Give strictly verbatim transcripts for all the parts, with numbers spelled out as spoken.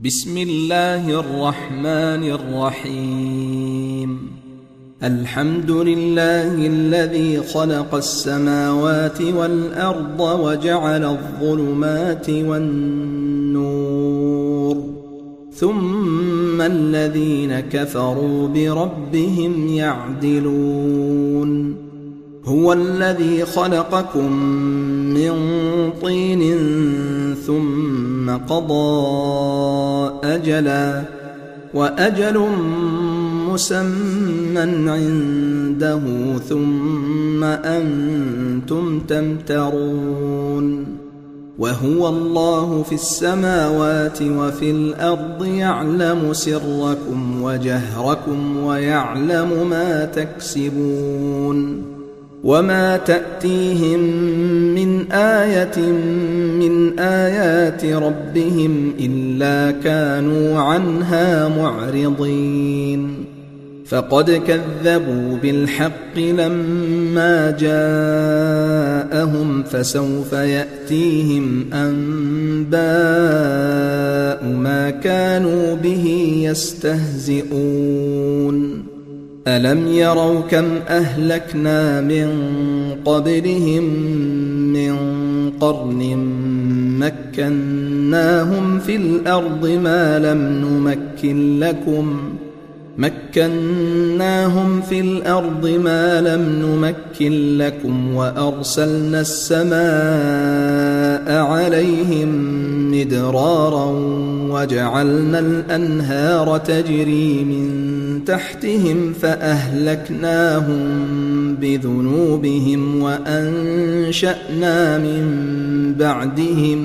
بسم الله الرحمن الرحيم. الحمد لله الذي خلق السماوات والأرض وجعل الظلمات والنور، ثم الذين كفروا بربهم يعدلون. هو الذي خلقكم من طين ثم قضى أجلا، وأجل مسمى عنده، ثم أنتم تمترون. وهو الله في السماوات وفي الأرض، يعلم سركم وجهركم ويعلم ما تكسبون. وما تأتيهم من آية من آيات ربهم إلا كانوا عنها معرضين. فقد كذبوا بالحق لما جاءهم، فسوف يأتيهم أنباء ما كانوا به يستهزئون. ألم يروا كم أهلكنا من قبلهم من قرن مكناهم في الأرض ما لم نمكن لكم مكناهم في الأرض ما لم نمكن لكم وأرسلنا السماء عليهم مدرارا، وجعلنا الأنهار تجري من تحتهم فأهلكناهم بذنوبهم وأنشأنا من بعدهم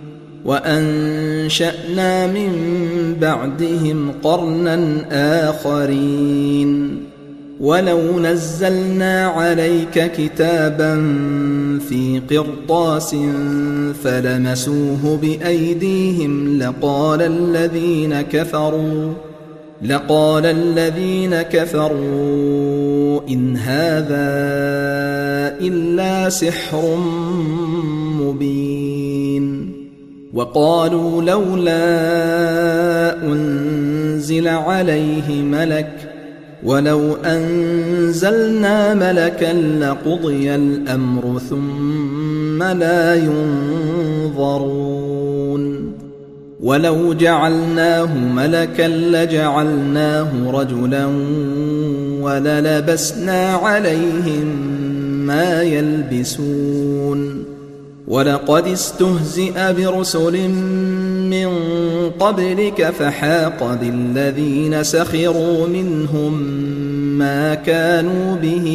وأنشأنا من بعدهم قرنا آخرين. ولو نزلنا عليك كتابا في قرطاس فلمسوه بأيديهم لقال الذين كفروا لقال الذين كفروا إن هذا إلا سحر مبين. وقالوا لولا أنزل عليه ملك، ولو أنزلنا ملكا لقضي الأمر ثم لا ينظرون. ولو جعلناه ملكا لجعلناه رجلا وللبسنا عليهم ما يلبسون. ولقد استهزئ برسل من قبلك فحاق بالذين سخروا منهم ما كانوا به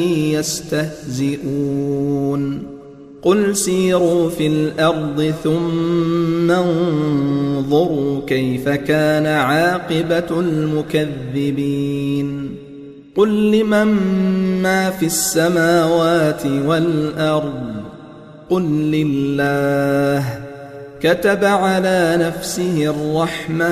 يستهزئون. قل سيروا في الأرض ثم انظروا كيف كان عاقبة المكذبين. قل لمن ما في السماوات والأرض، قل لله. كتب على نفسه الرحمة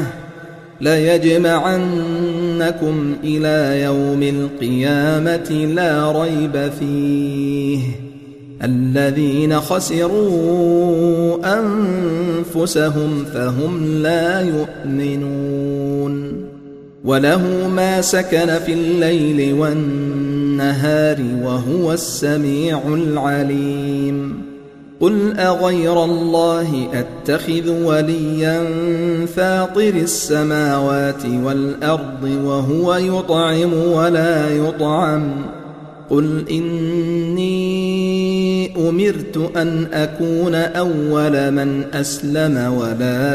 ليجمعنكم إلى يوم القيامة لا ريب فيه. الذين خسروا أنفسهم فهم لا يؤمنون. وله ما سكن في الليل والنهار وهو السميع العليم. قل أغير الله أتخذ وليا فاطر السماوات والأرض وهو يطعم ولا يطعم. قل إني أمرت أن أكون أول من أسلم ولا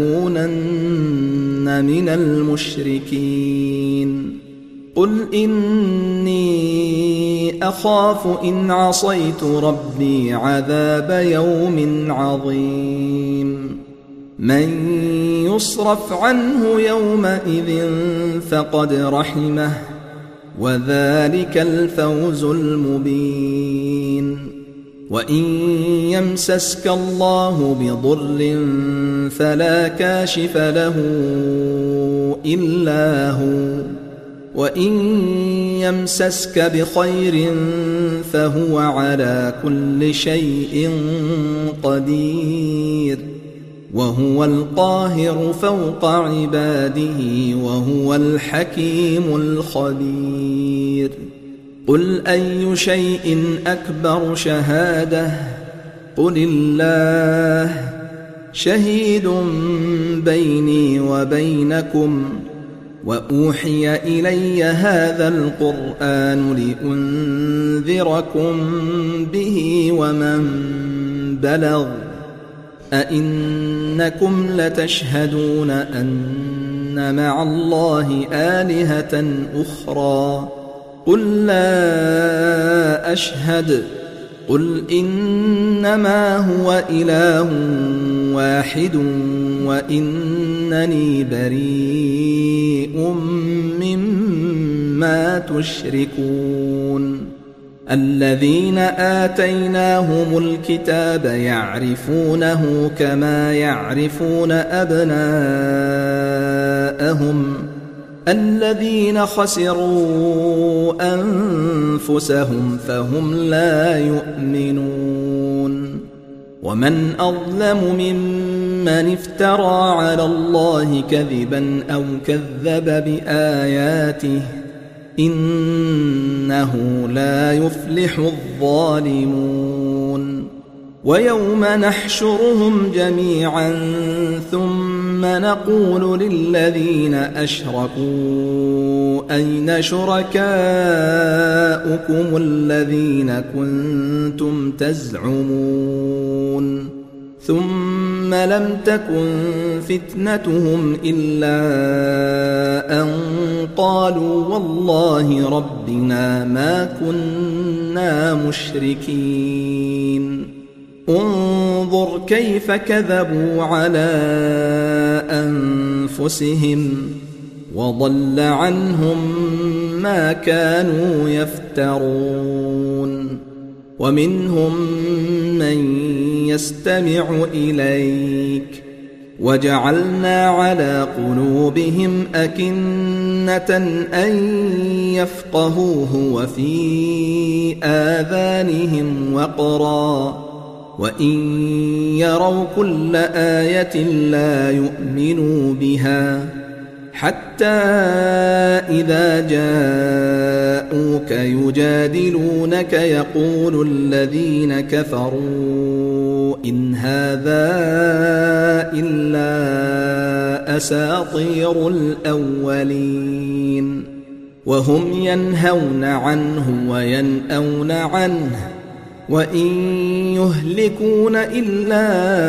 تكونن من المشركين. قل إني أخاف إن عصيت ربي عذاب يوم عظيم. من يصرف عنه يومئذ فقد رحمه، وذلك الفوز المبين. وإن يمسسك الله بضر فلا كاشف له إلا هو، وإن يمسسك بخير فهو على كل شيء قدير. وهو القاهر فوق عباده وهو الحكيم الخبير. قل أي شيء أكبر شهادة؟ قل الله شهيد بيني وبينكم وأوحي إلي هذا القرآن لأنذركم به ومن بلغ. أئنكم لتشهدون أن مع الله آلهة أخرى؟ قل لا أشهد. قل إنما هو إله واحد وإنني بريء مما تشركون. الذين آتيناهم الكتاب يعرفونه كما يعرفون أبناءهم الذين خسروا أنفسهم فهم لا يؤمنون. ومن أظلم ممن افترى على الله كذبا أو كذب بآياته إنه لا يفلح الظالمون. ويوم نحشرهم جميعا ثم نقول للذين أشركوا أين شركاؤكم الذين كنتم تزعمون ثم لم تكن فتنتهم إلا أن قالوا والله ربنا ما كنا مشركين. انظر كيف كذبوا على أنفسهم وضل عنهم ما كانوا يفترون. ومنهم من يستمع إليك وجعلنا على قلوبهم أكنة أن يفقهوه وفي آذانهم وقرا وإن يروا كل آية لا يؤمنوا بها حتى إذا جاءوك يجادلونك يقول الذين كفروا إن هذا إلا أساطير الأولين وهم ينهون عنه وينأون عنه وإن يهلكون إلا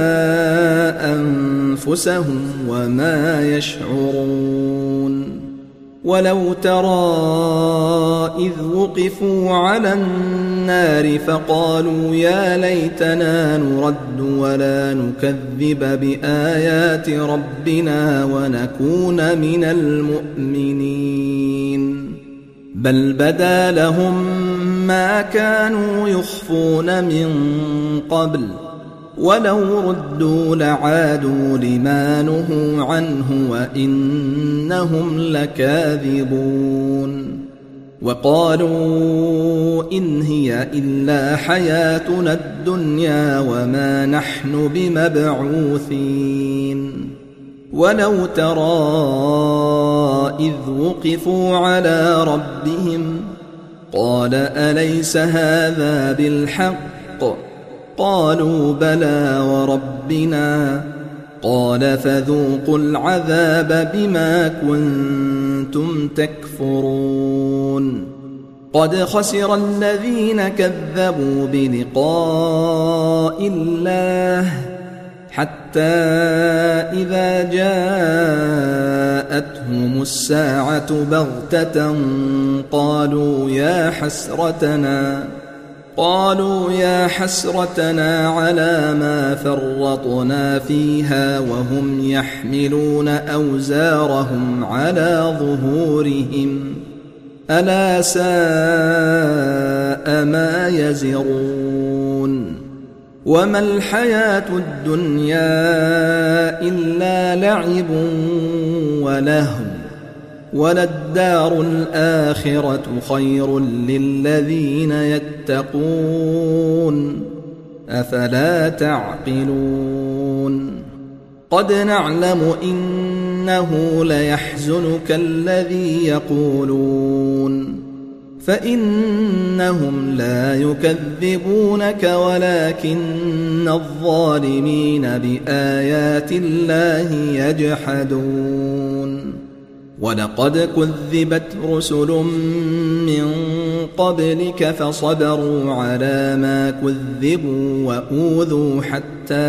أنفسهم وما يشعرون. ولو ترى إذ وقفوا على النار فقالوا يا ليتنا نرد ولا نكذب بآيات ربنا ونكون من المؤمنين بل بدا لهم ما كانوا يخفون من قبل ولو ردوا لعادوا لما نهوا عنه وإنهم لكاذبون. وقالوا إن هي إلا حياتنا الدنيا وما نحن بمبعوثين. ولو ترى إذ وقفوا على ربهم قال أليس هذا بالحق؟ قالوا بلى وربنا. قال فذوقوا العذاب بما كنتم تكفرون. قد خسر الذين كذبوا بلقاء الله حتى إذا جاءتهم الساعة بغتة قالوا يا حسرتنا قالوا يا حسرتنا على ما فرطنا فيها وهم يحملون أوزارهم على ظهورهم ألا ساء ما يزرون. وما الحياة الدنيا إلا لعب ولهو وللدار الآخرة خير للذين يتقون أفلا تعقلون. قد نعلم إنه ليحزنك الذي يقولون فإنهم لا يكذبونك ولكن الظالمين بآيات الله يجحدون ولقد كذبت رسل من قبلك فصبروا على ما كذبوا وأوذوا حتى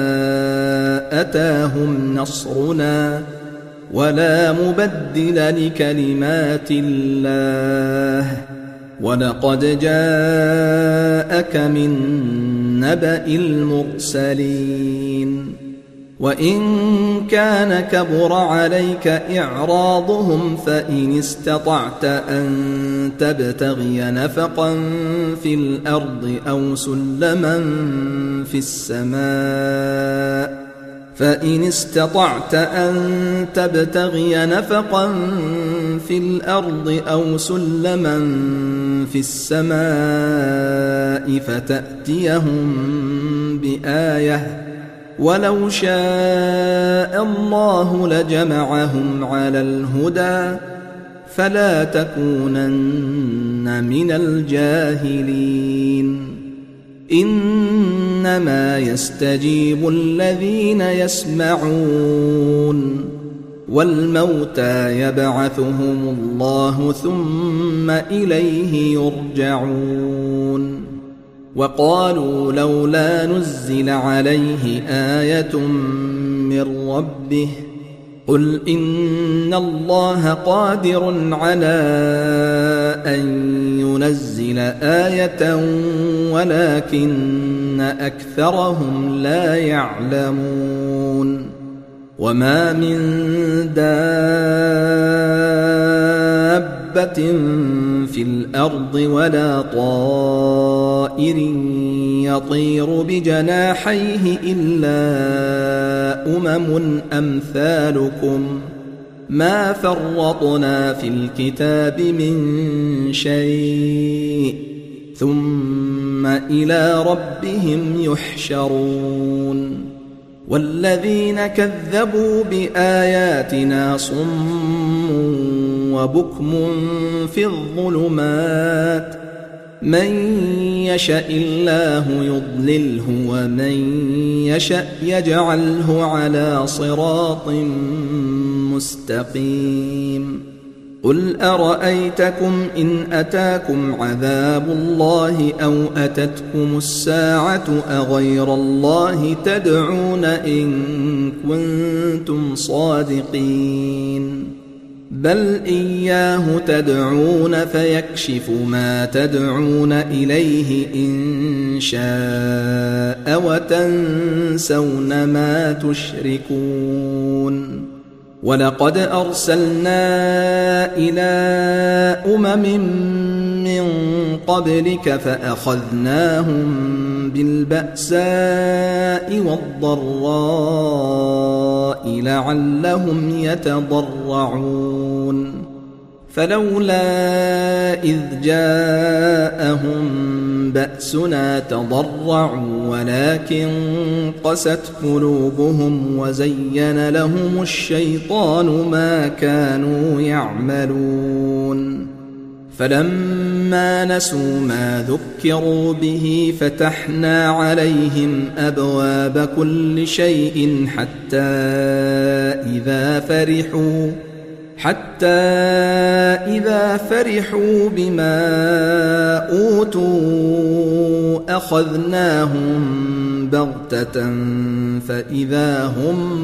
أتاهم نصرنا ولا مبدل لكلمات الله ولقد جاءك من نبأ المرسلين وإن كان كبر عليك إعراضهم فإن استطعت أن تبتغي نفقا في الأرض أو سلما في السماء فإن استطعت أن تبتغي نفقا في الأرض أو سلما في السماء فتأتيهم بآية ولو شاء الله لجمعهم على الهدى فلا تكونن من الجاهلين إنما يستجيب الذين يسمعون والموتى يبعثهم الله ثم إليه يرجعون وقالوا لولا نزل عليه آية من ربه قل إن الله قادر على أن ينزل آية ولكن أكثرهم لا يعلمون وما من دابة في الأرض ولا طائر يطير بجناحيه إلا أمم أمثالكم ما فرطنا في الكتاب من شيء ثم إلى ربهم يحشرون والذين كذبوا بآياتنا صم وبكم في الظلمات من يشاء الله يضلله ومن يشاء يجعله على صراط مستقيم قل أرأيتكم إن أتاكم عذاب الله أو أتتكم الساعة أغير الله تدعون إن كنتم صادقين بل إياه تدعون فيكشف ما تدعون إليه إن شاء وتنسون ما تشركون ولقد أرسلنا إلى أمم من قبلك فأخذناهم بالبأساء والضراء لعلهم يتضرعون فلولا إذ جاءهم بأسنا تضرعوا ولكن قست قلوبهم وزين لهم الشيطان ما كانوا يعملون فلما نسوا ما ذكروا به فتحنا عليهم أبواب كل شيء حتى إذا فرحوا حتى إذا فرحوا بما أوتوا أخذناهم بغتة فإذا هم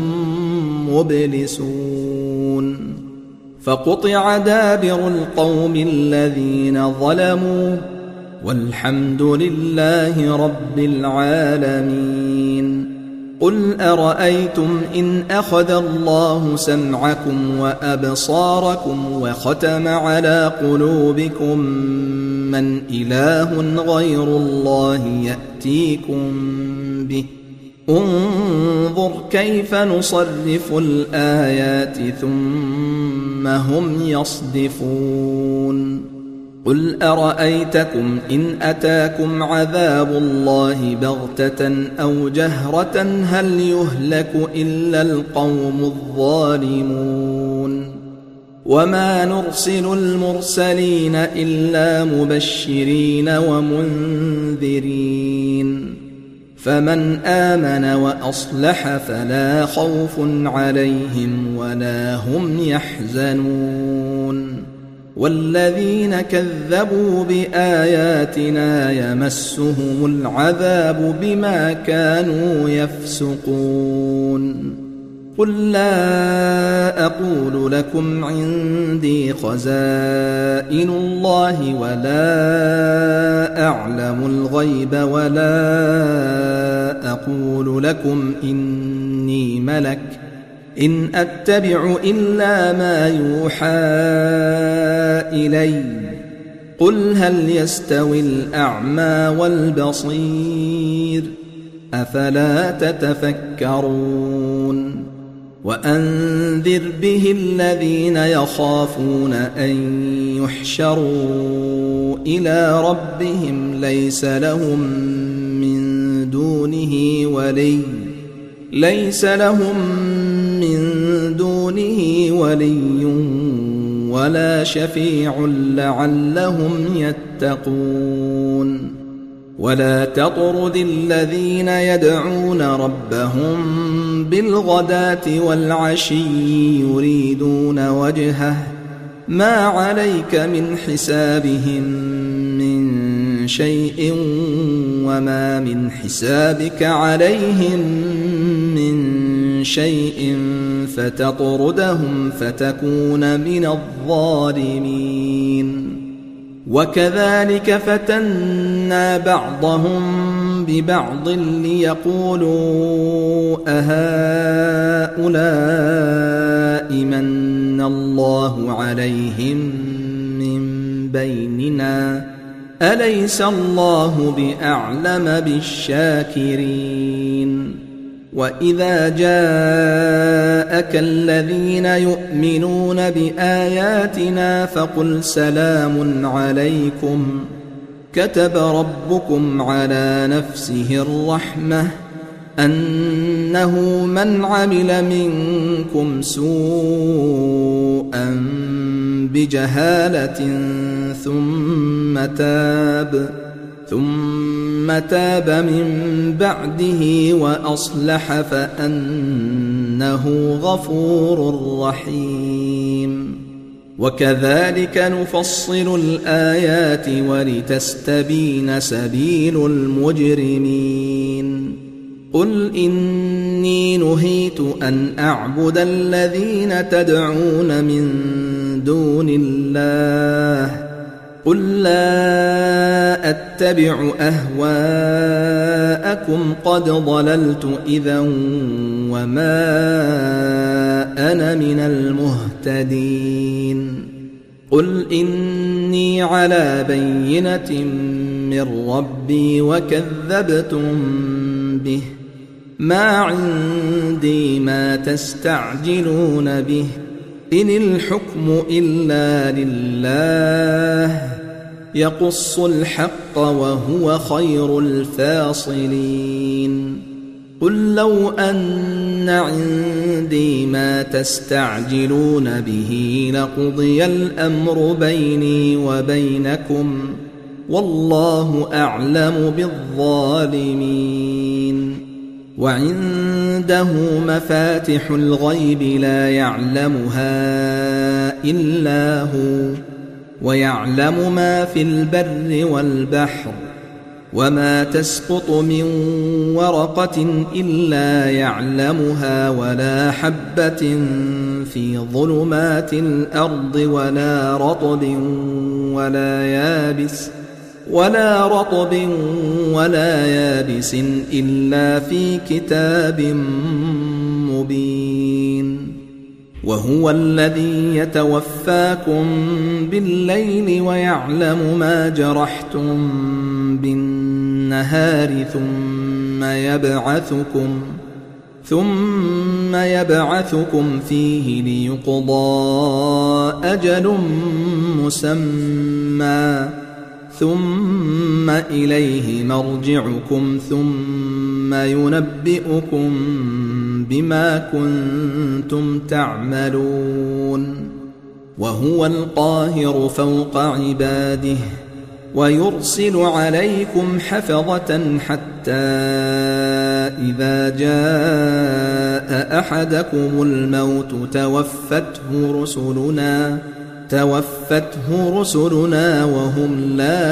مبلسون فقطع دابر القوم الذين ظلموا والحمد لله رب العالمين قل أرأيتم إن أخذ الله سمعكم وأبصاركم وختم على قلوبكم من إله غير الله يأتيكم به انظر كيف نصرف الآيات ثم هم يصدفون قل أرأيتكم إن أتاكم عذاب الله بغتة أو جهرة هل يهلك إلا القوم الظالمون وما نرسل المرسلين إلا مبشرين ومنذرين فمن آمن وأصلح فلا خوف عليهم ولا هم يحزنون والذين كذبوا بآياتنا يمسهم العذاب بما كانوا يفسقون قل لا أقول لكم عندي خزائن الله ولا أعلم الغيب ولا أقول لكم إني ملك إن أتبع إلا ما يوحى إلي قل هل يستوي الأعمى والبصير أفلا تتفكرون وأنذر به الذين يخافون أن يحشروا إلى ربهم ليس لهم من دونه ولي ليس لهم من دونه ولي ولا شفيع لعلهم يتقون ولا تطرد الذين يدعون ربهم بالغداة والعشي يريدون وجهه ما عليك من حسابهم من شيء وما من حسابك عليهم من شيء فتطردهم فتكون من الظالمين وكذلك فتنا بعضهم ببعض ليقولوا أهؤلاء من الله عليهم من بيننا أليس الله بأعلم بالشاكرين وإذا جاءك الذين يؤمنون بآياتنا فقل سلام عليكم كتب ربكم على نفسه الرحمة أنه من عمل منكم سوءا بجهالة ثم تاب ثم تاب من بعده وأصلح فأنه غفور رحيم وكذلك نفصل الآيات ولتستبين سبيل المجرمين قل إني نهيت أن أعبد الذين تدعون من دون الله قل لا أتبع أهواءكم قد ضللت إذا وما أنا من المهتدين قل إني على بينة من ربي وكذبتم به ما عندي ما تستعجلون به إن الحكم إلا لله يقص الحق وهو خير الفاصلين قل لو أن عندي ما تستعجلون به لقضي الأمر بيني وبينكم والله أعلم بالظالمين وعنده مفاتح الغيب لا يعلمها إلا هو ويعلم ما في البر والبحر وما تسقط من ورقة إلا يعلمها ولا حبة في ظلمات الأرض ولا رطب ولا يابس ولا رطب ولا يابس إلا في كتاب مبين وهو الذي يتوفاكم بالليل ويعلم ما جرحتم بالنهار ثم يبعثكم ثم يبعثكم فيه ليقضى أجل مسمى ثم إليه مرجعكم ثم ينبئكم بما كنتم تعملون وهو القاهر فوق عباده ويرسل عليكم حفظة حتى إذا جاء أحدكم الموت توفته رسلنا توفته رسلنا وهم لا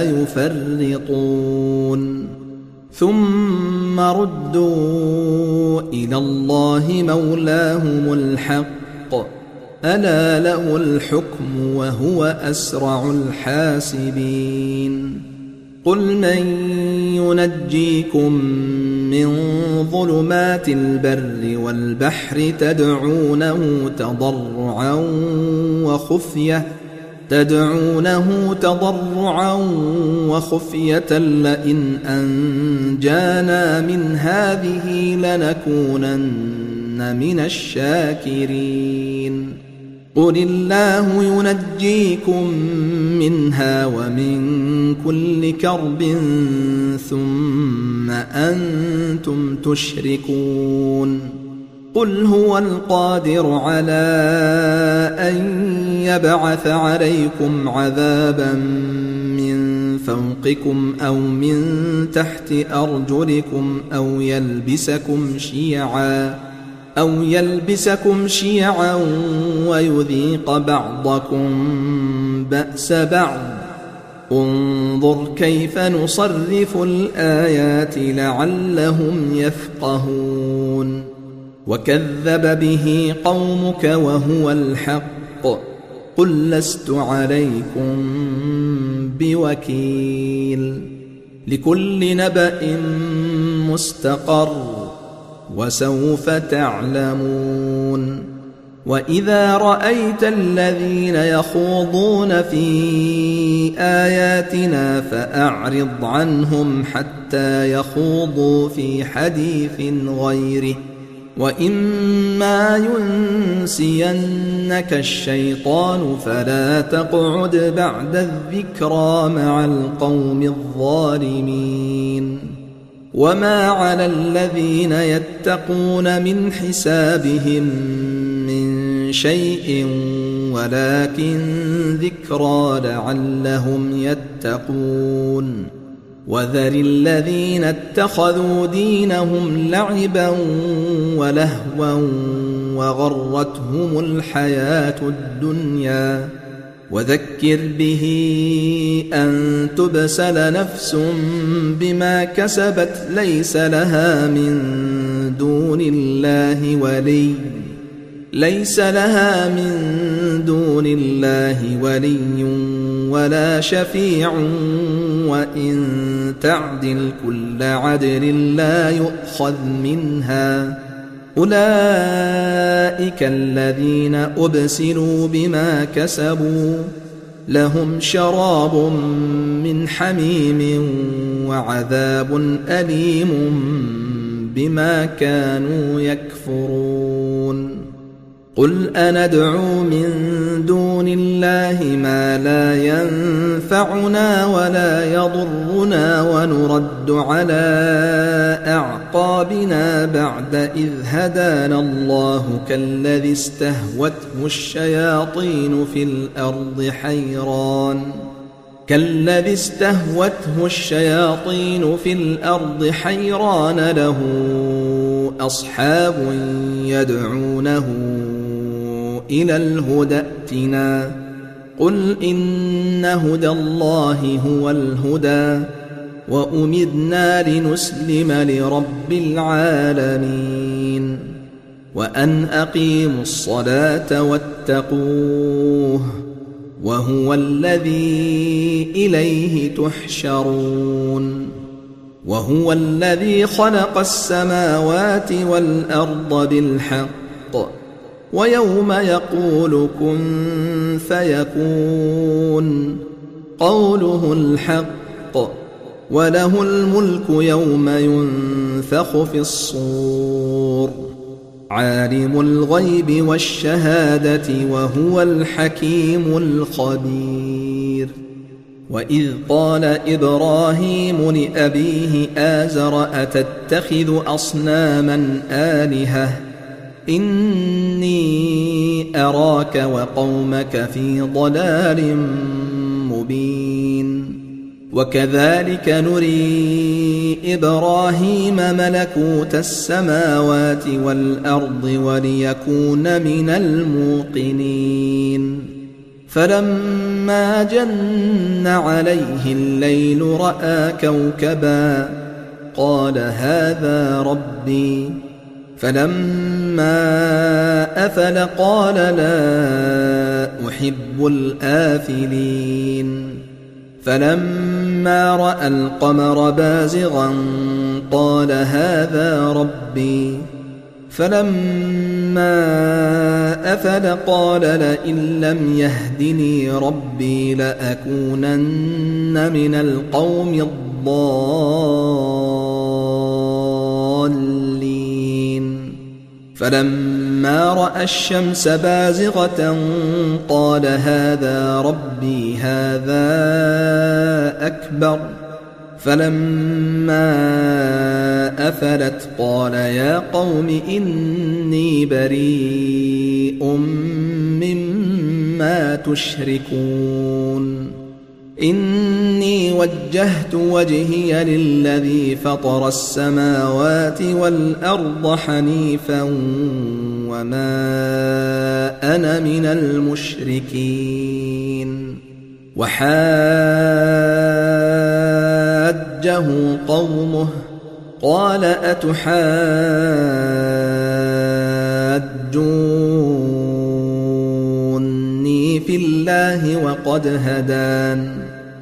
يفرطون ثم ردوا إلى الله مولاهم الحق ألا له الحكم وهو أسرع الحاسبين قل من ينجيكم من ظلمات البر والبحر تدعونه تضرعا وخفية تدعونه تضرعا وخفية لئن أنجانا من هذه لنكونن من الشاكرين قل الله ينجيكم منها ومن كل كرب ثم أنتم تشركون قل هو القادر على أن يبعث عليكم عذابا من فوقكم أو من تحت أرجلكم أو يلبسكم شيعا أو يلبسكم شيعا ويذيق بعضكم بأس بعض انظر كيف نصرف الآيات لعلهم يفقهون وكذب به قومك وهو الحق قل لست عليكم بوكيل لكل نبأ مستقر وسوف تعلمون وإذا رأيت الذين يخوضون في آياتنا فأعرض عنهم حتى يخوضوا في حديث غيره وإما ينسينك الشيطان فلا تقعد بعد الذكرى مع القوم الظالمين وما على الذين يتقون من حسابهم من شيء ولكن ذكرى لعلهم يتقون وذر الذين اتخذوا دينهم لعبا ولهوا وغرتهم الحياة الدنيا وذكر به أن تبسل نفس بما كسبت ليس لها من دون الله ولي ليس لها من دون الله ولي ولا شفيع وإن تعدل كل عدل لا يؤخذ منها أولئك الذين أبسلوا بما كسبوا لهم شراب من حميم وعذاب أليم بما كانوا يكفرون قل أندعو من دون الله ما لا ينفعنا ولا يضرنا ونرد على أعقابنا بعد إذ هدانا الله كالذي استهوته الشياطين في الأرض حيران كالذي استهوته الشياطين في الأرض حيران له أصحاب يدعونه إلى الهدى ائتنا قل إن هدى الله هو الهدى وأمرنا لنسلم لرب العالمين وأن أقيموا الصلاة واتقوه وهو الذي إليه تحشرون وهو الذي خلق السماوات والأرض بالحق ويوم يقول كن فيكون قوله الحق وله الملك يوم ينفخ في الصور عالم الغيب والشهادة وهو الحكيم الخبير. وإذ قال إبراهيم لأبيه آزر أتتخذ أصناما آلهة إني أراك وقومك في ضلال مبين. وكذلك نري إبراهيم ملكوت السماوات والأرض وليكون من الموقنين. فلما جن عليه الليل رأى كوكبا قال هذا ربي. فلما أفل قال لا أحب الآفلين. فلما رأى القمر بازغا قال هذا ربي. فلما أفل قال لئن لم يهدني ربي لأكونن من القوم الضالين. فلما رأى الشمس بازغة قال هذا ربي هذا أكبر. فلما أفلت قال يا قوم إني بريء مما تشركون. إني وجهت وجهي للذي فطر السماوات والأرض حنيفا وما أنا من المشركين. وحاجه قومه قال أتحاجوني في الله وقد هدان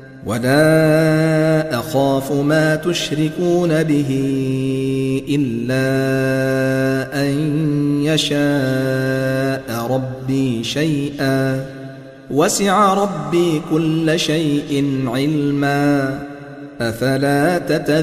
ولا أخاف ما تشركون به إلا أن يشاء ربي شيئا وسع ربي كل شيء علما أفلا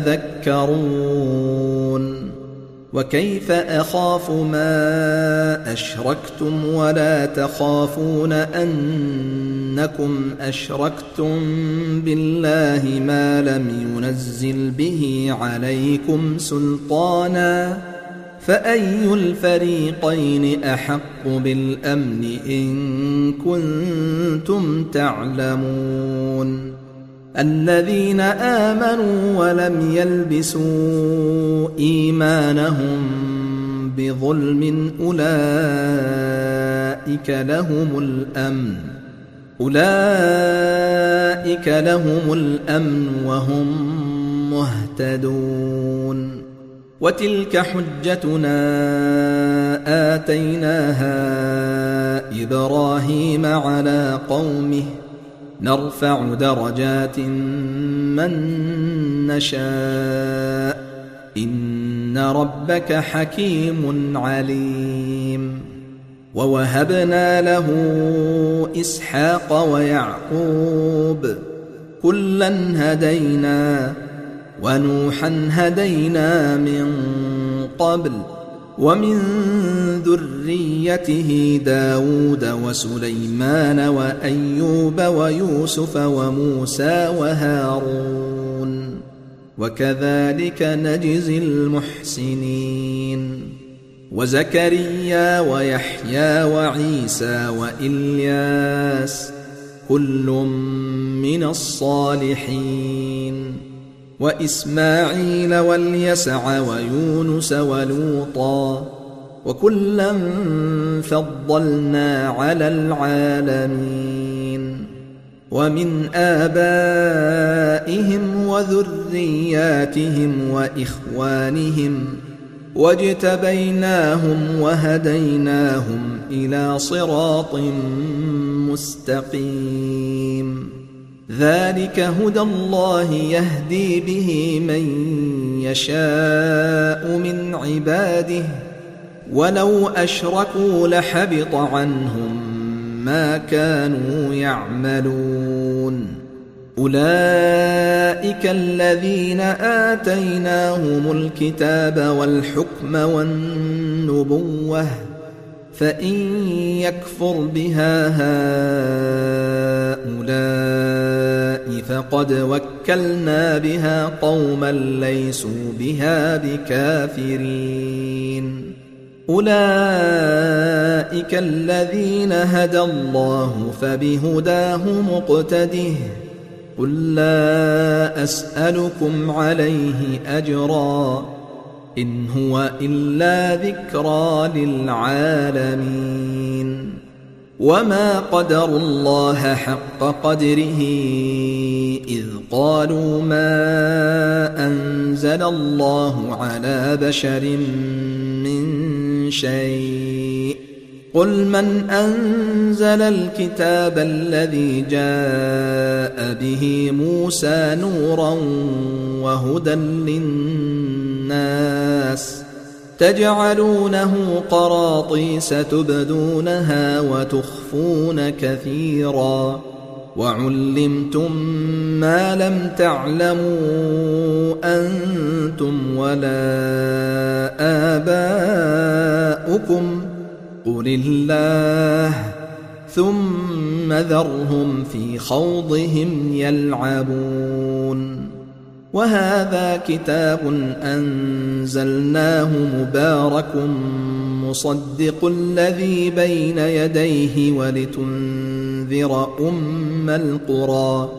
تتذكرون. وكيف أخاف ما أشركتم ولا تخافون أنكم أشركتم بالله ما لم ينزل به عليكم سلطانا فأي الفريقين أحق بالأمن إن كنتم تعلمون. الذين آمنوا ولم يلبسوا إيمانهم بظلم أولئك لهم الأمن أولئك لهم الأمن وهم مهتدون. وتلك حجتنا آتيناها إبراهيم على قومه نرفع درجات من نشاء إن ربك حكيم عليم. ووهبنا له إسحاق ويعقوب كلا هدينا ونوحا هدينا من قبل ومن ذريته داود وسليمان وأيوب ويوسف وموسى وهارون وكذلك نجزي المحسنين. وزكريا ويحيى وعيسى وإلياس كل من الصالحين. وإسماعيل واليسع ويونس ولوطا وكلا فضلنا على العالمين. ومن آبائهم وذرياتهم وإخوانهم واجتبيناهم وهديناهم إلى صراط مستقيم. ذلك هدى الله يهدي به من يشاء من عباده ولو أشركوا لحبط عنهم ما كانوا يعملون. أولئك الذين آتيناهم الكتاب والحكم والنبوة فإن يكفر بها هؤلاء فقد وكلنا بها قوما ليسوا بها بكافرين أولئك الذين هدى الله فبهداه مقتده قل لا أسألكم عليه أجرا إن هو إلا ذكرى للعالمين وما قدروا الله حق قدره إذ قالوا ما أنزل الله على بشر من شيء قل من أنزل الكتاب الذي جاء به موسى نورا وهدى للناس تجعلونه قراطيس تبدونها وتخفون كثيرا وعلمتم ما لم تعلموا أنتم ولا آباؤكم قل الله ثم ذرهم في خوضهم يلعبون وهذا كتاب أنزلناه مبارك مصدق الذي بين يديه ولتنذر أم القرى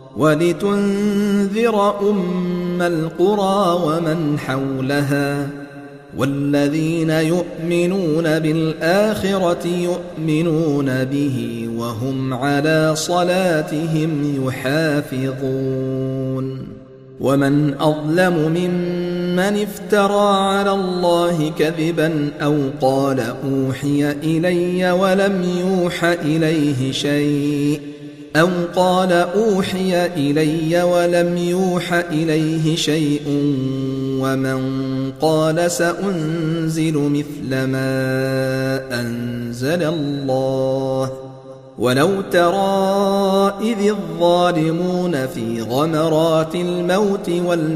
ولتنذر أم القرى ومن حولها والذين يؤمنون بالآخرة يؤمنون به وهم على صلاتهم يحافظون ومن أظلم ممن افترى على الله كذبا أو قال أوحي إلي ولم يوح إليه شيء أو قال أوحي إلي ولم يوح إليه شيء ومن قال سأنزل مثل ما أنزل الله ولو ترى إذ الظالمون في غمرات الموت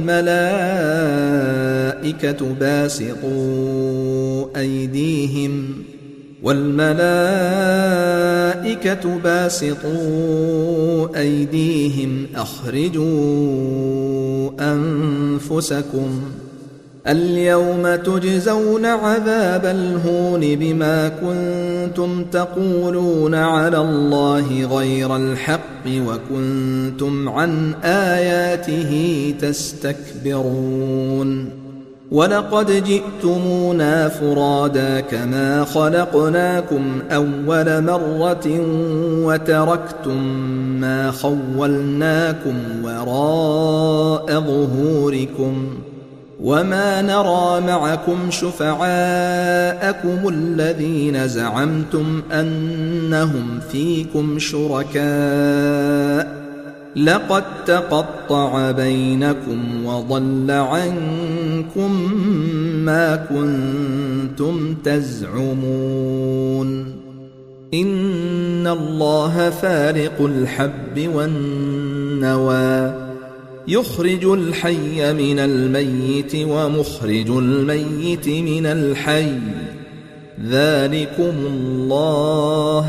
والملائكة باسطوا أيديهم والملائكة باسطوا أيديهم أخرجوا أنفسكم اليوم تجزون عذاب الهون بما كنتم تقولون على الله غير الحق وكنتم عن آياته تستكبرون ولقد جئتمونا فرادا كما خلقناكم أول مرة وتركتم ما خولناكم وراء ظهوركم وما نرى معكم شفعاءكم الذين زعمتم أنهم فيكم شركاء لقد تقطع بينكم وضل عنكم ما كنتم تزعمون إن الله فارق الحب والنوى يخرج الحي من الميت ومخرج الميت من الحي ذلكم الله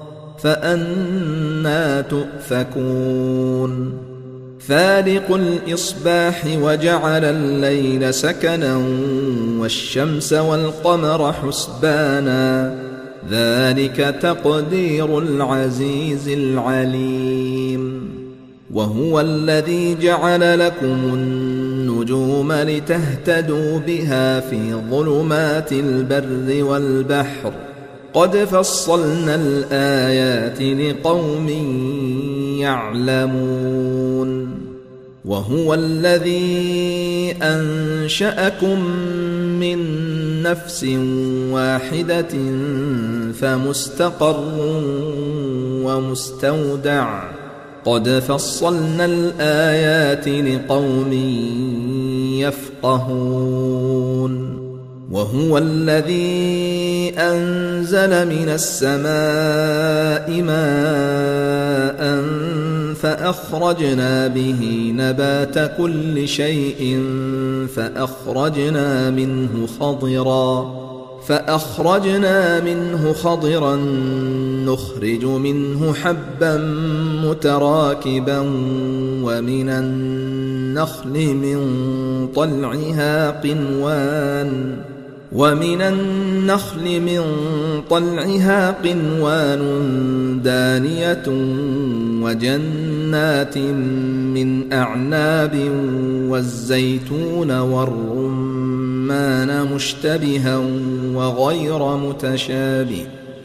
فأنى تؤفكون فالق الإصباح وجعل الليل سكنا والشمس والقمر حسبانا ذلك تقدير العزيز العليم وهو الذي جعل لكم النجوم لتهتدوا بها في ظلمات البر والبحر قد فصلنا الآيات لقوم يعلمون وهو الذي أنشأكم من نفس واحدة فمستقر ومستودع قد فصلنا الآيات لقوم يفقهون وهو الذي أنزل من السماء ماء فأخرج فأخرجنا به نبات كل شيء فأخرجنا منه خضرا فأخرجنا منه خضرا نخرج منه حبا متراكبا ومن النخل من طلعها قنوان ومن النخل من طلعها قنوان دانية وجنات من أعناب والزيتون والرمان مشتبها وغير متشابه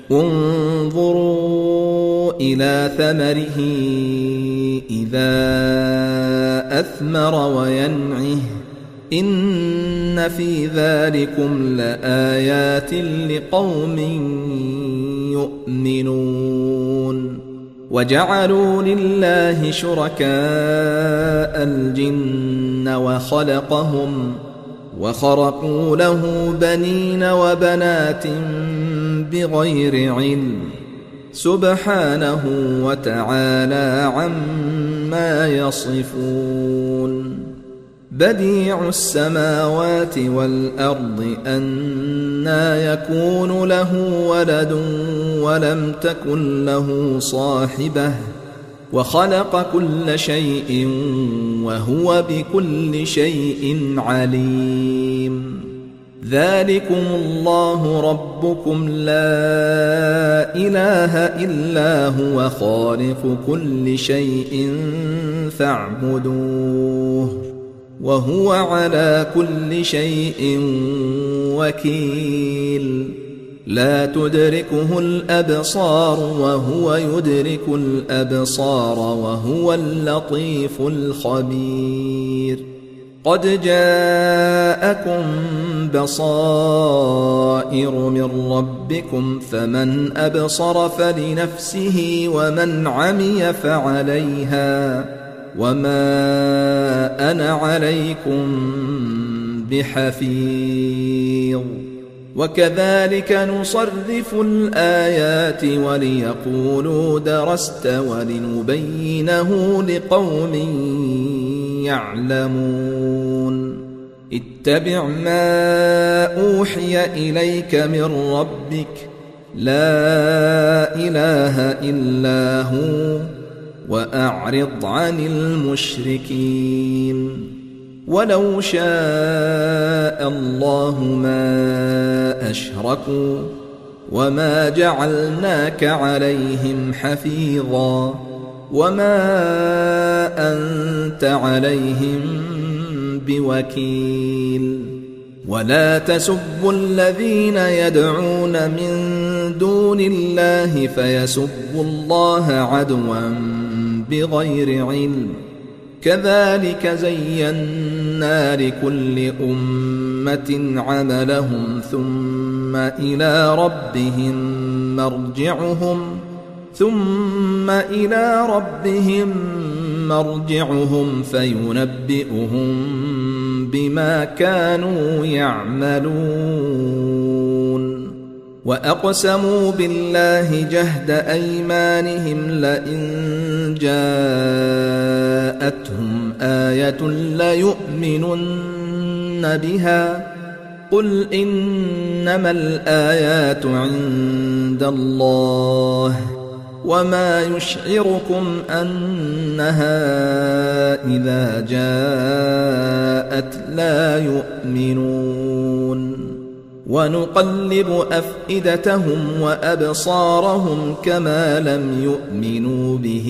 انظروا إلى ثمره إذا أثمر وينعه إن في ذلكم لآيات لقوم يؤمنون وجعلوا لله شركاء الجن وخلقهم وخرقوا له بنين وبنات بغير علم سبحانه وتعالى عما يصفون بديع السماوات والأرض أنى يكون له ولد ولم تكن له صاحبة وخلق كل شيء وهو بكل شيء عليم ذلكم الله ربكم لا إله إلا هو خالق كل شيء فاعبدوه وهو على كل شيء وكيل لا تدركه الأبصار وهو يدرك الأبصار وهو اللطيف الخبير قد جاءكم بصائر من ربكم فمن أبصر فلنفسه ومن عمي فعليها وما أنا عليكم بحفيظ وكذلك نصرف الآيات وليقولوا درست ولنبينه لقوم يعلمون اتبع ما أوحي إليك من ربك لا إله إلا هو وأعرض عن المشركين ولو شاء الله ما أشركوا وما جعلناك عليهم حفيظا وما أنت عليهم بوكيل ولا تسبوا الذين يدعون من دون الله فيسبوا الله عدوا بغير علم كذلك زينا لكل أمة عملهم ثم إلى ربهم مرجعهم ثم إلى ربهم مرجعهم فينبئهم بما كانوا يعملون وأقسموا بالله جهد أيمانهم لئن جاءتهم آية ليؤمنن بها قل إنما الآيات عند الله وما يشعركم أنها إذا جاءت لا يؤمنون ونقلب أفئدتهم وأبصارهم كما لم يؤمنوا به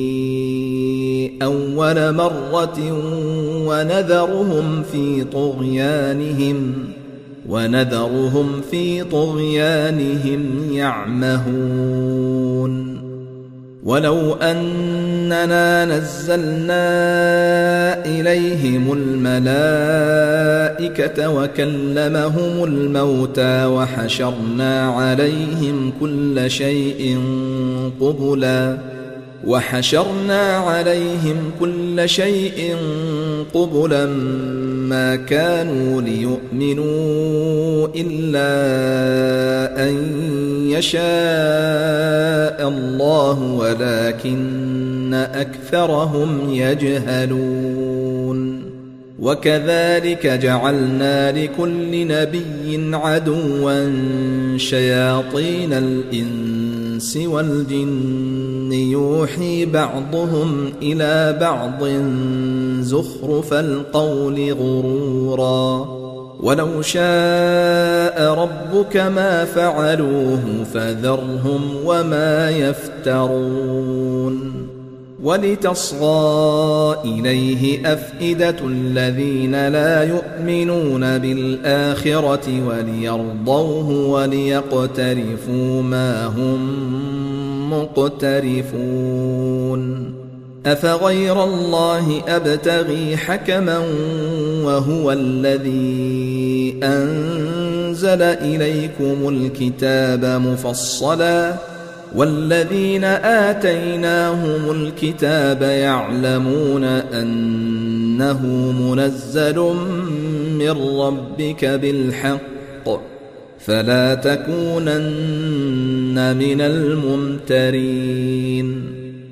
أول مرة ونذرهم في طغيانهم ونذرهم في طغيانهم يعمهون ولو أننا نزلنا إليهم الملائكة وكلمهم الموتى وحشرنا عليهم كل شيء قبلا وحشرنا عليهم كل شيء قبلا ما كانوا ليؤمنوا إلا أن يشاء الله ولكن أكثرهم يجهلون وكذلك جعلنا لكل نبي عدوا شياطين الإنس والجن يوحي بعضهم إلى بعض زخرف القول غرورا ولو شاء ربك ما فعلوه فذرهم وما يفترون ولتصغى إليه أفئدة الذين لا يؤمنون بالآخرة وليرضوه وليقترفوا ما هم مقترفون أفغير الله أبتغي حكما وهو الذي أنزل إليكم الكتاب مفصلا والذين آتيناهم الكتاب يعلمون أنه منزل من ربك بالحق فلا تكونن من الممترين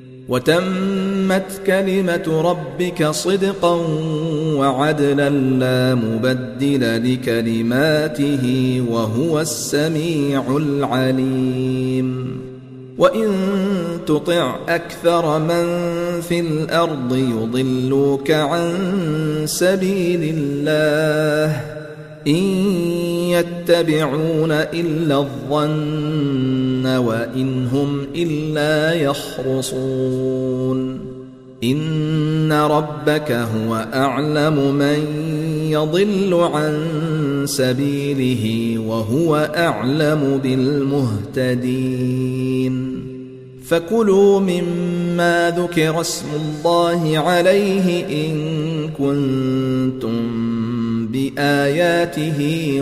وتمت كلمة ربك صدقا وعدلا لا مبدل لكلماته وهو السميع العليم وإن تطع أكثر من في الأرض يضلوك عن سبيل الله إن يتبعون إلا الظن وإن هم إلا يخرصون إن ربك هو أعلم من يضل عن سبيله وهو أعلم بالمهتدين فكلوا مما ذكر اسم الله عليه إن كنتم بآياته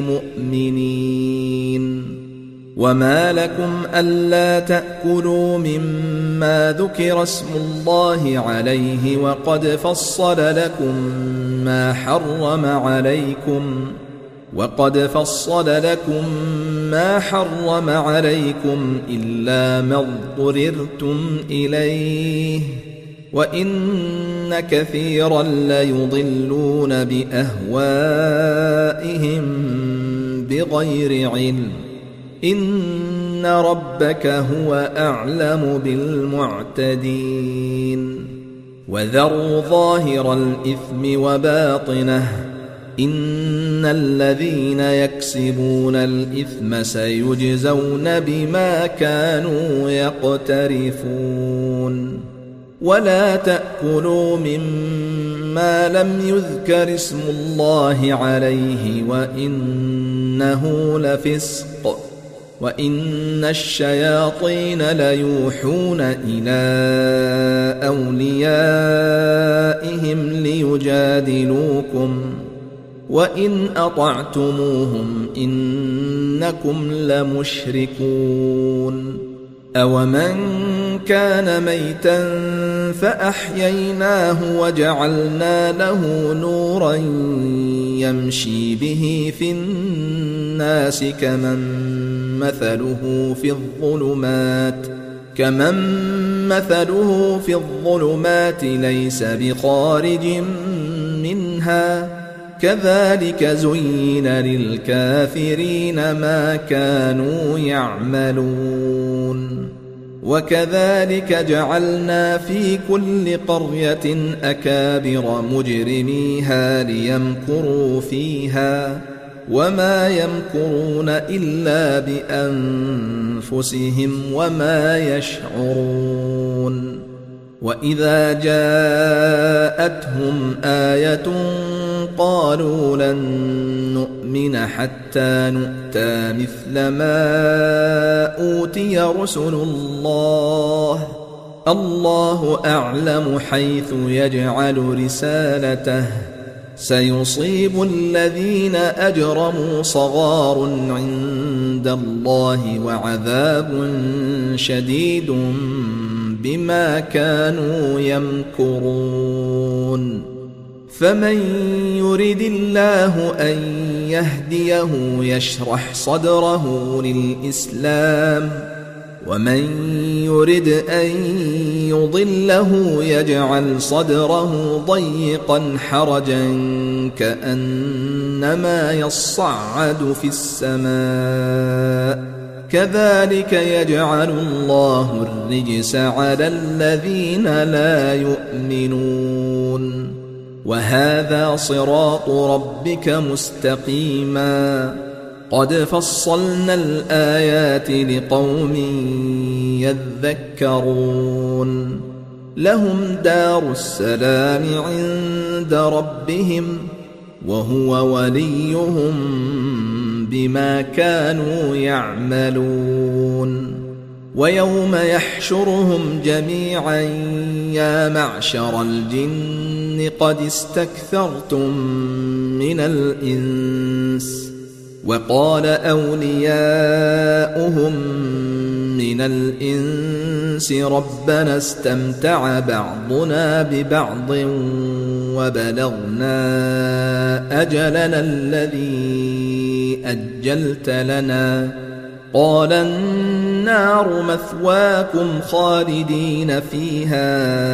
مؤمنين وما لكم ألا تأكلوا مما ذكر اسم الله عليه وقد فصل لكم ما حرم عليكم وقد فصل لكم ما حرم عليكم إلا ما اضطررتم إليه وإن كثيرا ليضلون بأهوائهم بغير علم إن ربك هو أعلم بالمعتدين وذروا ظاهر الإثم وباطنه إن الذين يكسبون الإثم سيجزون بما كانوا يقترفون ولا تأكلوا مما لم يذكر اسم الله عليه وإنه لفسق وإن الشياطين ليوحون إلى أوليائهم ليجادلوكم وإن أطعتموهم إنكم لمشركون أومن كان ميتا فأحييناه وجعلنا له نورا يمشي به في الناس كمن مثله في الظلمات كمن مثله في الظلمات ليس بخارج منها كذلك زين للكافرين ما كانوا يعملون وكذلك جعلنا في كل قرية أكابر مجرميها ليمكروا فيها وما يمكرون إلا بأنفسهم وما يشعرون وإذا جاءتهم آية قالوا لن نؤمن حتى نؤتى مثل ما أوتي رسل الله الله أعلم حيث يجعل رسالته سيصيب الذين أجرموا صغار عند الله وعذاب شديد بما كانوا يمكرون فمن يرد الله أن يهديه يشرح صدره للإسلام ومن يرد أن يضله يجعل صدره ضيقا حرجا كأنما يصعد في السماء كذلك يجعل الله الرجس على الذين لا يؤمنون وهذا صراط ربك مستقيما قد فصلنا الآيات لقوم يذكرون لهم دار السلام عند ربهم وهو وليهم بما كانوا يعملون ويوم يحشرهم جميعا يا معشر الجن قد استكثرتم من الإنس وقال أولياؤهم من الإنس ربنا استمتع بعضنا ببعض وبلغنا أجلنا الذي أجلت لنا قال النار مثواكم خالدين فيها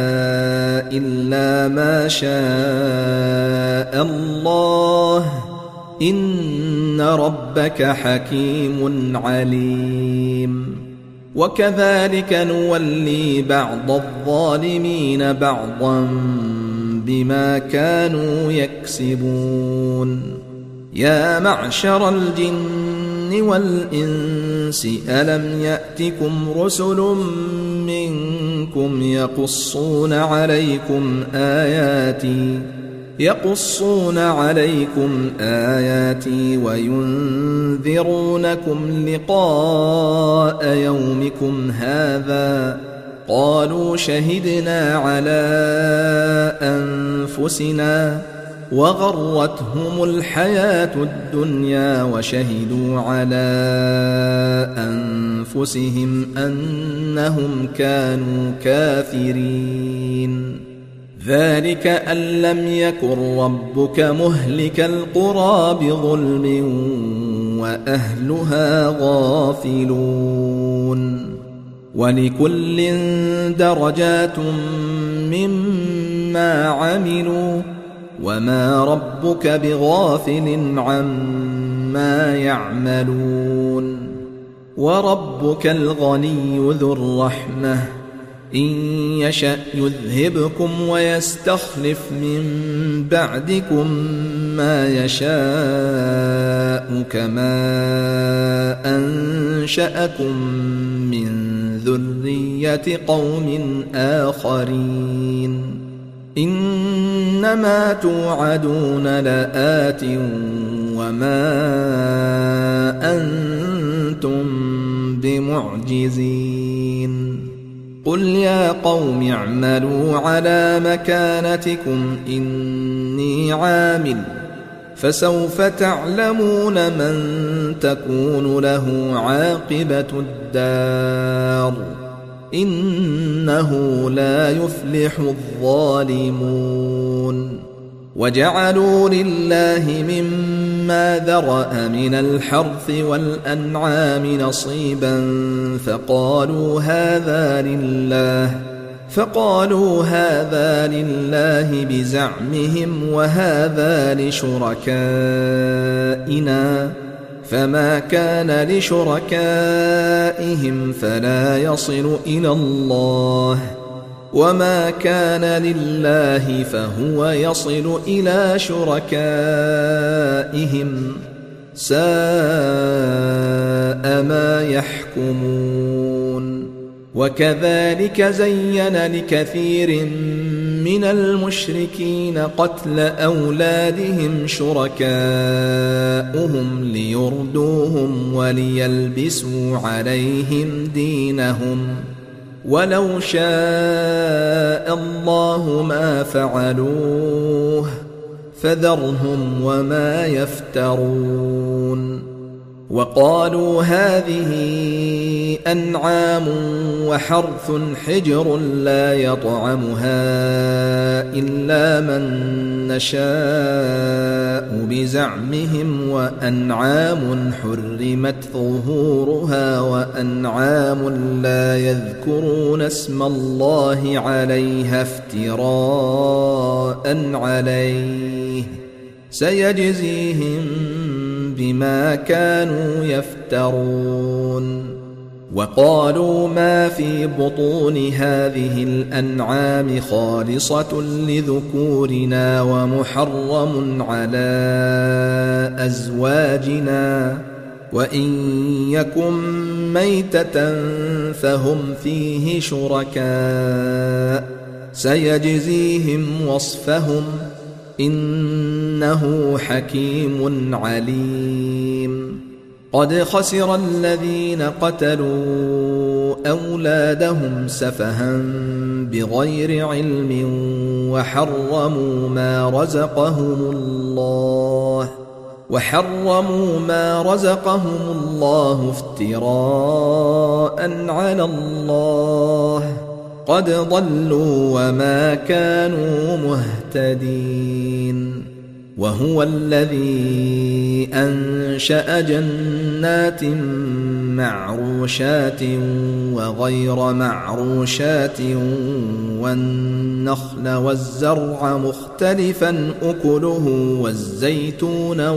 إلا ما شاء الله إن ربك حكيم عليم وكذلك نولي بعض الظالمين بعضا بما كانوا يكسبون يا معشر الجن والإنس ألم يأتكم رسل منكم يقصون عليكم آياتي يقصون عليكم آياتي وينذرونكم لقاء يومكم هذا قالوا شهدنا على أنفسنا وغرتهم الحياة الدنيا وشهدوا على أنفسهم أنهم كانوا كافرين ذلك أن لم يكن ربك مهلك القرى بظلم وأهلها غافلون ولكل درجات مما عملوا وما ربك بغافل عما يعملون وربك الغني ذو الرحمة إن يشأ يذهبكم ويستخلف من بعدكم ما يشاء كما أنشأكم من ذرية قوم آخرين إنما توعدون لآت وما أنتم بمعجزين قل يا قوم اعملوا على مكانتكم إني عامل فسوف تعلمون من تكون له عاقبة الدار إنه لا يفلح الظالمون وجعلوا لله مما ذرأ من الحرث والأنعام نصيبا فقالوا هذا لله فقالوا هذا لله بزعمهم وهذا لشركائنا فما كان لشركائهم فلا يصل إلى الله وما كان لله فهو يصل إلى شركائهم ساء ما يحكمون وكذلك زين لكثير من المشركين قتل أولادهم شركاؤهم ليردوهم وليلبسوا عليهم دينهم ولو شاء الله ما فعلوه فذرهم وما يفترون وقالوا هذه أنعام وحرث حجر لا يطعمها إلا من نشاء بزعمهم وأنعام حرمت ظهورها وأنعام لا يذكرون اسم الله عليها افتراء عليه سيجزيهم بما كانوا يفترون. وقالوا ما في بطون هذه الأنعام خالصة لذكورنا ومحرم على أزواجنا وإن يكن ميتة فهم فيه شركاء سيجزيهم وصفهم إنه حكيم عليم. قد خسر الذين قتلوا أولادهم سفها بغير علم وحرموا ما رزقهم الله وحرموا ما رزقهم الله افتراء على الله قد ضلوا وما كانوا مهتدين. وهو الذي أنشأ جنات معروشات وغير معروشات والنخل والزرع مختلفا أكله والزيتون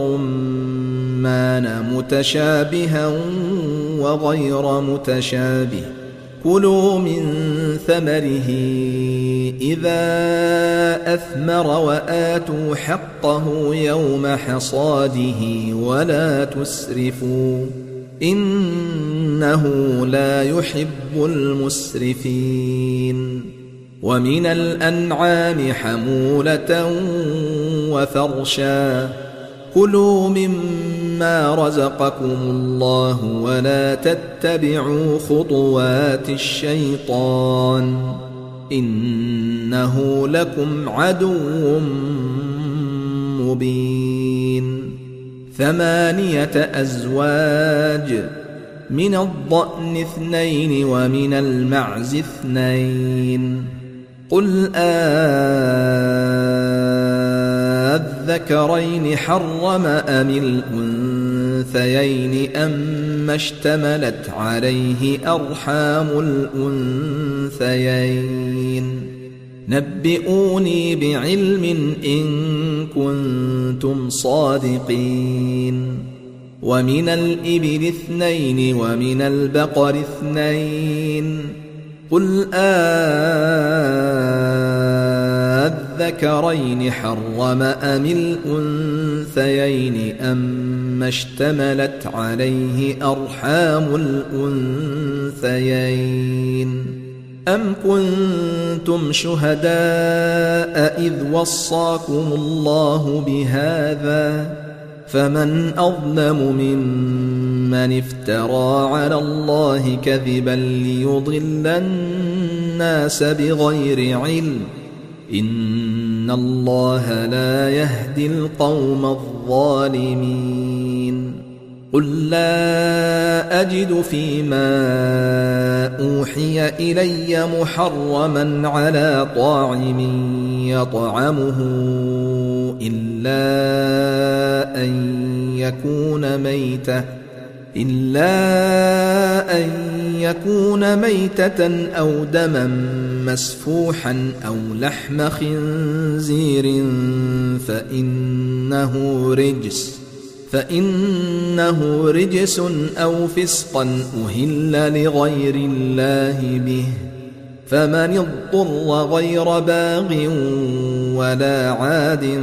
والرمان متشابها وغير متشابه كلوا من ثمره إذا أثمر وآتوا حقه يوم حصاده ولا تسرفوا إنه لا يحب المسرفين. ومن الأنعام حمولة وفرشا كلوا مما رزقكم الله ولا تتبعوا خطوات الشيطان إنه لكم عدو مبين. ثمانية أزواج من الضأن اثنين ومن المعز اثنين قل أذكرين حرم أم الأنثيين أم اشتملت عليه أرحام الأنثيين نبئوني بعلم إن كنتم صادقين. ومن الإبل اثنين ومن البقر اثنين قل أذكرين حرم أم الأنثيين أم اشتملت عليه أرحام الأنثيين أم كنتم شهداء إذ وصاكم الله بهذا فمن أظلم ممن افترى على الله كذبا ليضل الناس بغير علم إن الله لا يهدي القوم الظالمين. قل لا أجد فيما أوحي إلي محرما على طاعم يطعمه إلا أن يكون ميتة إلا أن يكون ميتة أو دما مسفوحا أو لحم خنزير فإنه رجس فإنه رجس أو فسقا أهل لغير الله به فمن اضطر غير باغ ولا عاد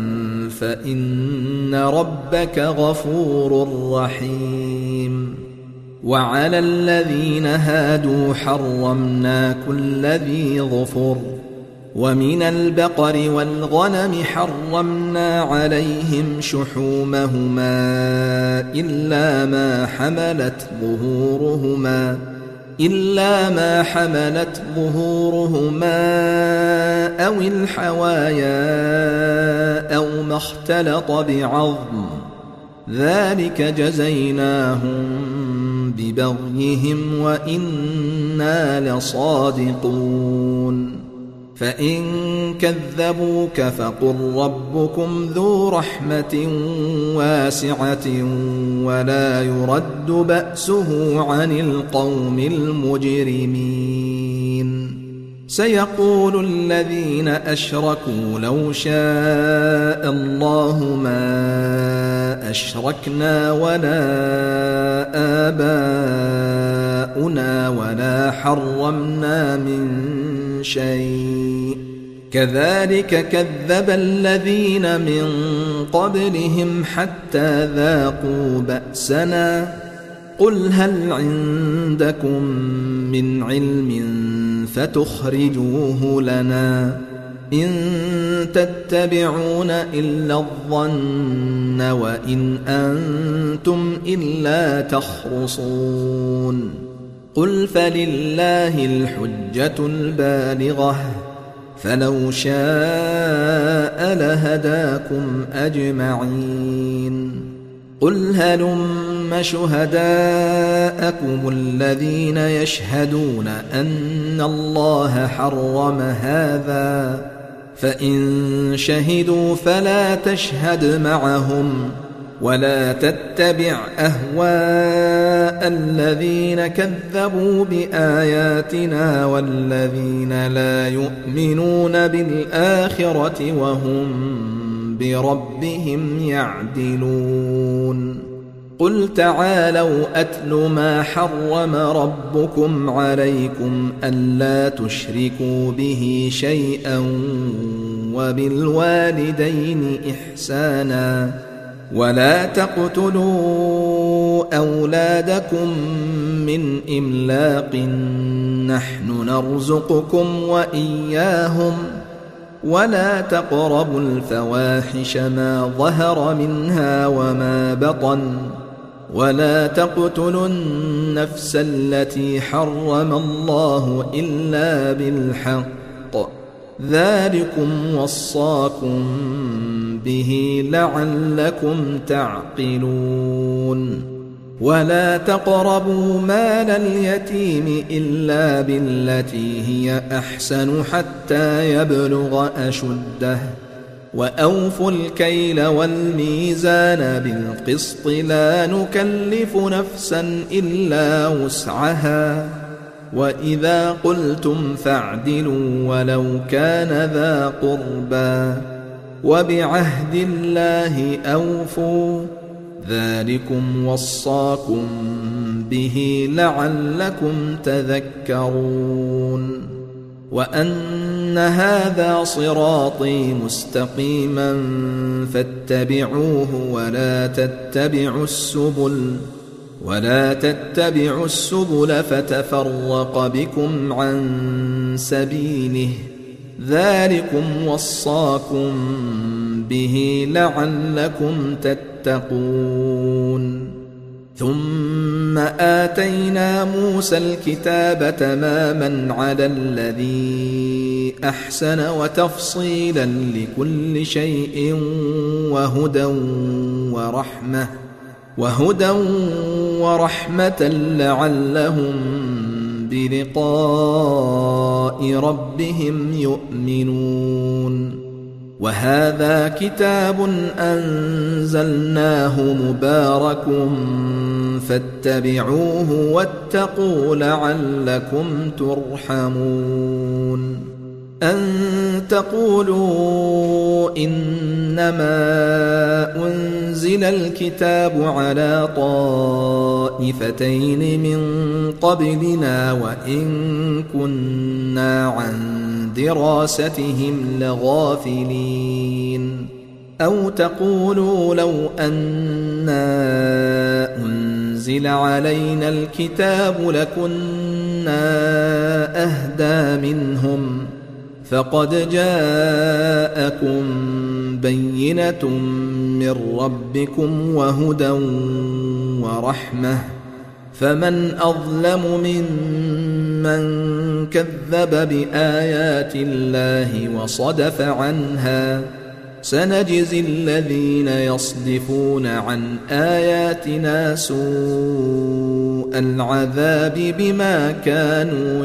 فإن ربك غفور رحيم. وعلى الذين هادوا حرمنا كل ذي ظفر ومن البقر والغنم حرمنا عليهم شحومهما إلا ما حملت ظهورهما إلا ما حملت ظهورهما أو الحوايا أو ما اختلط بعظم ذلك جزيناهم ببغيهم وإنا لصادقون فإن كذبوك فقل ربكم ذو رحمة واسعة ولا يرد بأسه عن القوم المجرمين سيقول الذين أشركوا لو شاء الله ما أشركنا ولا آباؤنا ولا حرمنا من شيء كذلك كذب الذين من قبلهم حتى ذاقوا بأسنا قل هل عندكم من علم فتخرجوه لنا إن تتبعون إلا الظن وإن أنتم إلا تخرصون قل فلله الحجة البالغة فلو شاء لهداكم أجمعين قل هلم شهداءكم الذين يشهدون أن الله حرم هذا فإن شهدوا فلا تشهد معهم ولا تتبع أهواء الذين كذبوا بآياتنا والذين لا يؤمنون بالآخرة وهم بربهم يعدلون قل تعالوا أتل ما حرم ربكم عليكم ألا تشركوا به شيئا وبالوالدين إحسانا ولا تقتلوا أولادكم من إملاق نحن نرزقكم وإياهم ولا تقربوا الفواحش ما ظهر منها وما بطن ولا تقتلوا النفس التي حرم الله إلا بالحق ذلكم وصاكم به لعلكم تعقلون ولا تقربوا مال اليتيم إلا بالتي هي أحسن حتى يبلغ أشده وأوفوا الكيل والميزان بالقسط لا نكلف نفسا إلا وسعها وإذا قلتم فاعدلوا ولو كان ذا قربى وبعهد الله أوفوا ذلكم وصاكم به لعلكم تذكرون وأن هذا صراطي مستقيما فاتبعوه ولا تتبعوا السبل ولا تتبعوا السبل فتفرق بكم عن سبيله ذلكم وصاكم به لعلكم تتقون ثم آتينا موسى الكتاب تماما على الذي أحسن وتفصيلا لكل شيء وهدى ورحمة وهدى ورحمة لعلهم بلقاء ربهم يؤمنون وهذا كتاب أنزلناه مبارك فاتبعوه واتقوا لعلكم ترحمون أن تقولوا إنما أنزل الكتاب على طائفتين من قبلنا وإن كنا عن دراستهم لغافلين أو تقولوا لو أنا أنزل علينا الكتاب لكنا أهدى منهم فقد جاءكم بينة من ربكم وهدى ورحمة فمن أظلم ممن كذب بآيات الله وصدف عنها سنجزي الذين يصدفون عن آياتنا سوء العذاب بما كانوا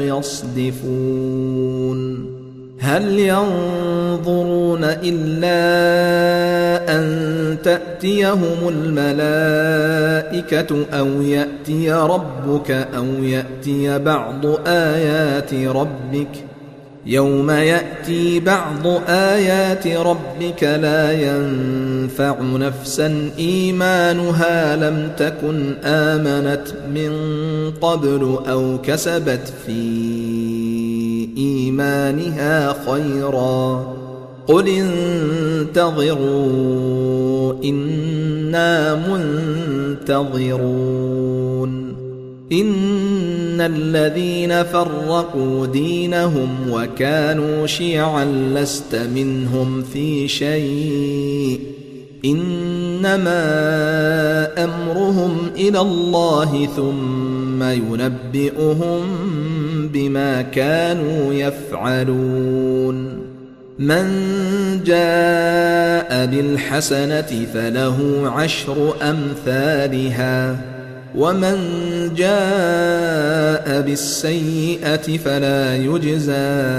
يصدفون هل ينظرون إلا أن تأتيهم الملائكة أو يأتي ربك أو يأتي بعض آيات ربك يوم يأتي بعض آيات ربك لا ينفع نفسا إيمانها لم تكن آمنت من قبل أو كسبت في إيمانها خيرا قل انتظروا إنا منتظرون إن الذين فرقوا دينهم وكانوا شيعا لست منهم في شيء إنما أمرهم إلى الله ثم ينبئهم بما كانوا يفعلون من جاء بالحسنة فله عشر أمثالها ومن جاء بالسيئة فلا يجزى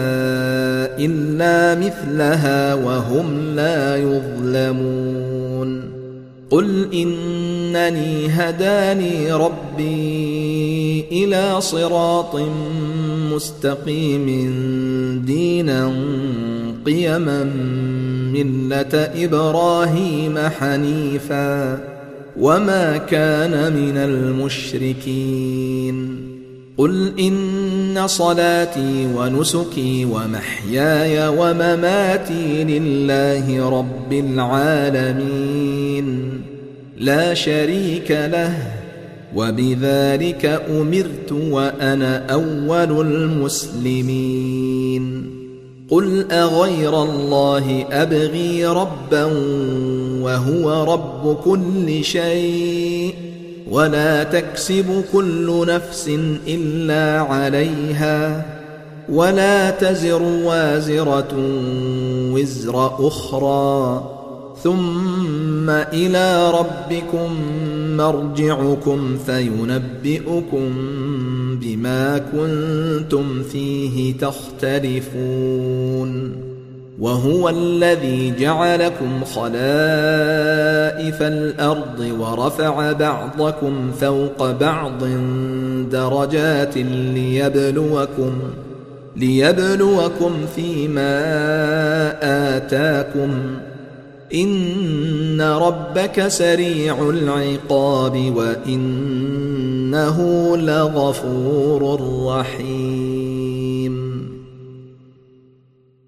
إلا مثلها وهم لا يظلمون قل إنني هداني ربي إلى صراط مستقيم دينا قيما ملة إبراهيم حنيفا وما كان من المشركين قل إن صلاتي ونسكي ومحياي ومماتي لله رب العالمين لا شريك له وبذلك أمرت وأنا أول المسلمين قل أغير الله أبغي ربا وهو رب كل شيء ولا تكسب كل نفس إلا عليها ولا تزر وازرة وزر أخرى ثم إلى ربكم مرجعكم فينبئكم بما كنتم فيه تختلفون وهو الذي جعلكم خلائف الأرض ورفع بعضكم فوق بعض درجات ليبلوكم ليبلوكم فيما آتاكم إن ربك سريع العقاب وإنه لغفور رحيم